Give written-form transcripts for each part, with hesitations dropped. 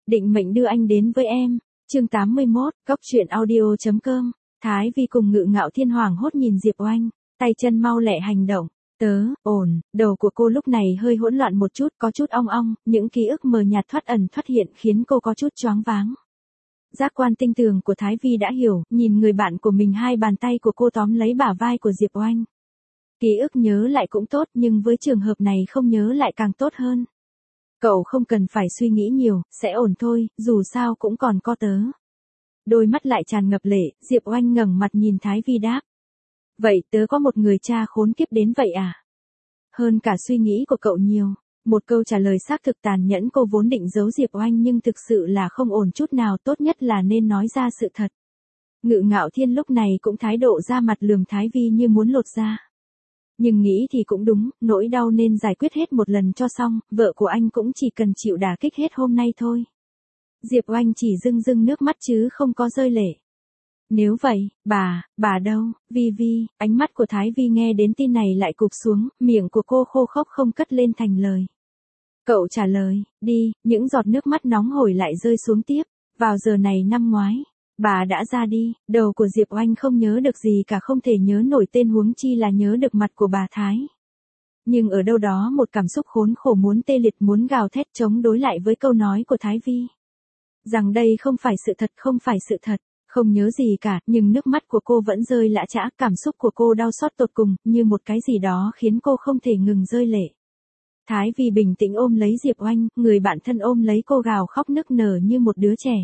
định mệnh đưa anh đến với em. Chương 81, Cốc truyện audio.com. Thái Vi cùng Ngự Ngạo Thiên hoảng hốt nhìn Diệp Oanh, tay chân mau lẹ hành động. Ổn, đầu của cô lúc này hơi hỗn loạn một chút, có chút ong ong, những ký ức mờ nhạt thoát ẩn thoát hiện khiến cô có chút choáng váng. Giác quan tinh tường của Thái Vi đã hiểu, nhìn người bạn của mình, hai bàn tay của cô tóm lấy bả vai của Diệp Oanh. Ký ức nhớ lại cũng tốt, nhưng với trường hợp này không nhớ lại càng tốt hơn. Cậu không cần phải suy nghĩ nhiều, sẽ ổn thôi, dù sao cũng còn có tớ. Đôi mắt lại tràn ngập lệ, Diệp Oanh ngẩng mặt nhìn Thái Vi đáp. Vậy tớ có một người cha khốn kiếp đến vậy à? Hơn cả suy nghĩ của cậu nhiều. Một câu trả lời xác thực tàn nhẫn, cô vốn định giấu Diệp Oanh nhưng thực sự là không ổn chút nào, tốt nhất là nên nói ra sự thật. Ngự Ngạo Thiên lúc này cũng thái độ ra mặt lườm Thái Vi như muốn lột da. Nhưng nghĩ thì cũng đúng, nỗi đau nên giải quyết hết một lần cho xong, vợ của anh cũng chỉ cần chịu đả kích hết hôm nay thôi. Diệp Oanh chỉ rưng rưng nước mắt chứ không có rơi lệ. Nếu vậy, bà đâu, Vi, ánh mắt của Thái Vi nghe đến tin này lại cụp xuống, miệng của cô khô khốc không cất lên thành lời. Cậu trả lời, đi, những giọt nước mắt nóng hổi lại rơi xuống tiếp. Vào giờ này năm ngoái, bà đã ra đi, đầu của Diệp Oanh không nhớ được gì cả, không thể nhớ nổi tên, huống chi là nhớ được mặt của bà Thái. Nhưng ở đâu đó một cảm xúc khốn khổ muốn tê liệt, muốn gào thét chống đối lại với câu nói của Thái Vi. Rằng đây không phải sự thật, không phải sự thật. Không nhớ gì cả, nhưng nước mắt của cô vẫn rơi lã chã, cảm xúc của cô đau xót tột cùng, như một cái gì đó khiến cô không thể ngừng rơi lệ. Thái Vi bình tĩnh ôm lấy Diệp Oanh, người bạn thân ôm lấy cô gào khóc nức nở như một đứa trẻ.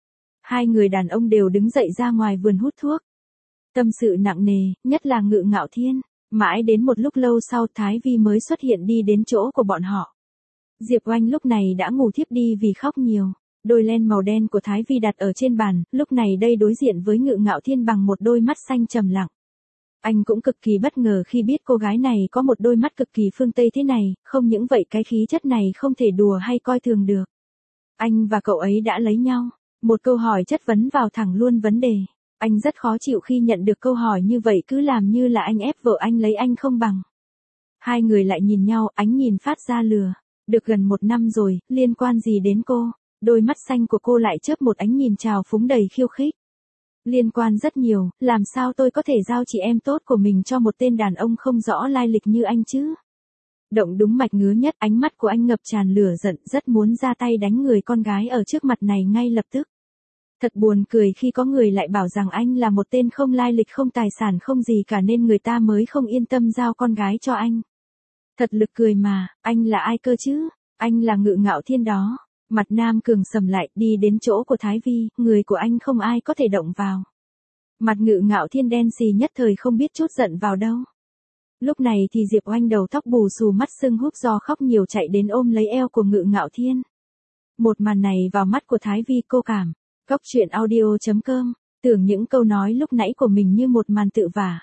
Hai người đàn ông đều đứng dậy ra ngoài vườn hút thuốc. Tâm sự nặng nề, nhất là Ngự Ngạo Thiên. Mãi đến một lúc lâu sau Thái Vi mới xuất hiện đi đến chỗ của bọn họ. Diệp Oanh lúc này đã ngủ thiếp đi vì khóc nhiều. Đôi len màu đen của Thái Vi đặt ở trên bàn, lúc này đây đối diện với Ngự Ngạo Thiên bằng một đôi mắt xanh trầm lặng. Anh cũng cực kỳ bất ngờ khi biết cô gái này có một đôi mắt cực kỳ phương Tây thế này, không những vậy cái khí chất này không thể đùa hay coi thường được. Anh và cậu ấy đã lấy nhau. Một câu hỏi chất vấn vào thẳng luôn vấn đề. Anh rất khó chịu khi nhận được câu hỏi như vậy, cứ làm như là anh ép vợ anh lấy anh không bằng. Hai người lại nhìn nhau, ánh nhìn phát ra lừa. Được gần 1 năm rồi, liên quan gì đến cô? Đôi mắt xanh của cô lại chớp một ánh nhìn trào phúng đầy khiêu khích. Liên quan rất nhiều, làm sao tôi có thể giao chị em tốt của mình cho một tên đàn ông không rõ lai lịch như anh chứ? Động đúng mạch ngứa nhất, ánh mắt của anh ngập tràn lửa giận, rất muốn ra tay đánh người con gái ở trước mặt này ngay lập tức. Thật buồn cười khi có người lại bảo rằng anh là một tên không lai lịch, không tài sản, không gì cả nên người ta mới không yên tâm giao con gái cho anh. Thật lực cười mà, anh là ai cơ chứ? Anh là Ngự Ngạo Thiên đó. Mặt Nam Cường sầm lại, đi đến chỗ của Thái Vi, người của anh không ai có thể động vào. Mặt Ngự Ngạo Thiên đen xì nhất thời không biết chút giận vào đâu. Lúc này thì Diệp Oanh đầu tóc bù xù, mắt sưng húp do khóc nhiều, chạy đến ôm lấy eo của Ngự Ngạo Thiên. Một màn này vào mắt của Thái Vi cô cảm. Cốc truyện audio.com, tưởng những câu nói lúc nãy của mình như một màn tự vả.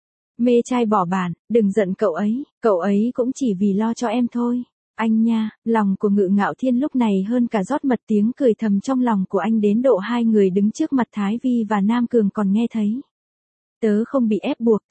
Mê trai bỏ bản, đừng giận cậu ấy cũng chỉ vì lo cho em thôi. Anh nha, lòng của Ngự Ngạo Thiên lúc này hơn cả rót mật, tiếng cười thầm trong lòng của anh đến độ hai người đứng trước mặt Thái Vi và Nam Cường còn nghe thấy. Tớ không bị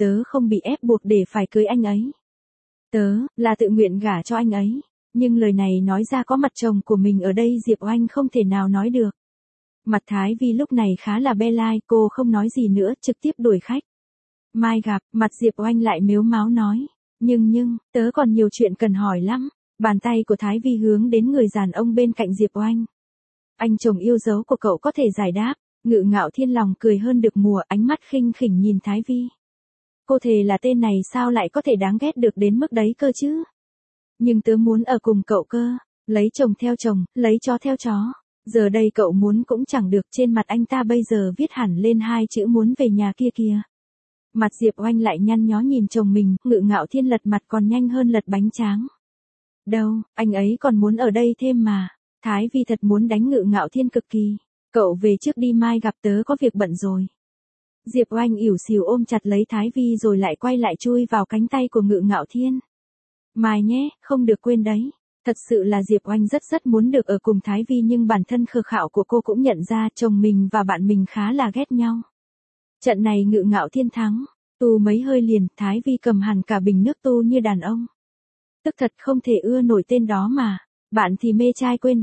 ép buộc để phải cưới anh ấy. Tớ là tự nguyện gả cho anh ấy. Nhưng lời này nói ra có mặt chồng của mình ở đây, Diệp Oanh không thể nào nói được. Mặt Thái Vi lúc này khá là be lai, cô không nói gì nữa, trực tiếp đuổi khách. Mai gặp, mặt Diệp Oanh lại mếu máo nói. Nhưng, tớ còn nhiều chuyện cần hỏi lắm. Bàn tay của Thái Vi hướng đến người đàn ông bên cạnh Diệp Oanh. Anh chồng yêu dấu của cậu có thể giải đáp. Ngự Ngạo Thiên lòng cười hơn được mùa, ánh mắt khinh khỉnh nhìn Thái Vi. Cô thề là tên này sao lại có thể đáng ghét được đến mức đấy cơ chứ? Nhưng tớ muốn ở cùng cậu cơ. Lấy chồng theo chồng, lấy chó theo chó. Giờ đây cậu muốn cũng chẳng được, trên mặt anh ta bây giờ viết hẳn lên 2 chữ muốn về nhà kia kìa. Mặt Diệp Oanh lại nhăn nhó nhìn chồng mình, Ngự Ngạo Thiên lật mặt còn nhanh hơn lật bánh tráng. Đâu, anh ấy còn muốn ở đây thêm mà. Thái Vi thật muốn đánh Ngự Ngạo Thiên cực kỳ. Cậu về trước đi, mai gặp, tớ có việc bận rồi. Diệp Oanh ỉu xìu ôm chặt lấy Thái Vi rồi lại quay lại chui vào cánh tay của Ngự Ngạo Thiên. Mai nhé, không được quên đấy. Thật sự là Diệp Oanh rất muốn được ở cùng Thái Vi, nhưng bản thân khờ khạo của cô cũng nhận ra chồng mình và bạn mình khá là ghét nhau. Trận này Ngự Ngạo Thiên thắng, tu mấy hơi liền, Thái Vi cầm hẳn cả bình nước tu như đàn ông. Tức thật không thể ưa nổi tên đó mà, bạn thì mê trai quên bản.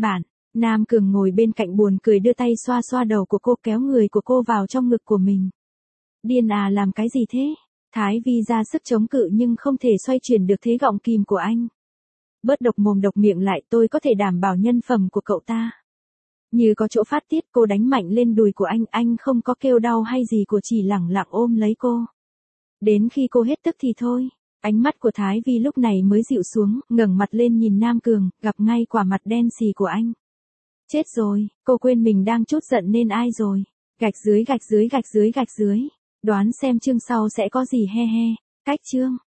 Nam Cường ngồi bên cạnh buồn cười đưa tay xoa xoa đầu của cô, kéo người của cô vào trong ngực của mình. Điên à, làm cái gì thế? Thái Vi ra sức chống cự nhưng không thể xoay chuyển được thế gọng kìm của anh. Bớt độc mồm độc miệng lại, tôi có thể đảm bảo nhân phẩm của cậu ta. Như có chỗ phát tiết, cô đánh mạnh lên đùi của anh không có kêu đau hay gì, cô chỉ lẳng lặng ôm lấy cô. Đến khi cô hết tức thì thôi. Ánh mắt của Thái Vi lúc này mới dịu xuống, ngẩng mặt lên nhìn Nam Cường, gặp ngay quả mặt đen xì của anh. Chết rồi, cô quên mình đang chút giận nên ai rồi. Gạch dưới. Đoán xem chương sau sẽ có gì he he. Cách chương.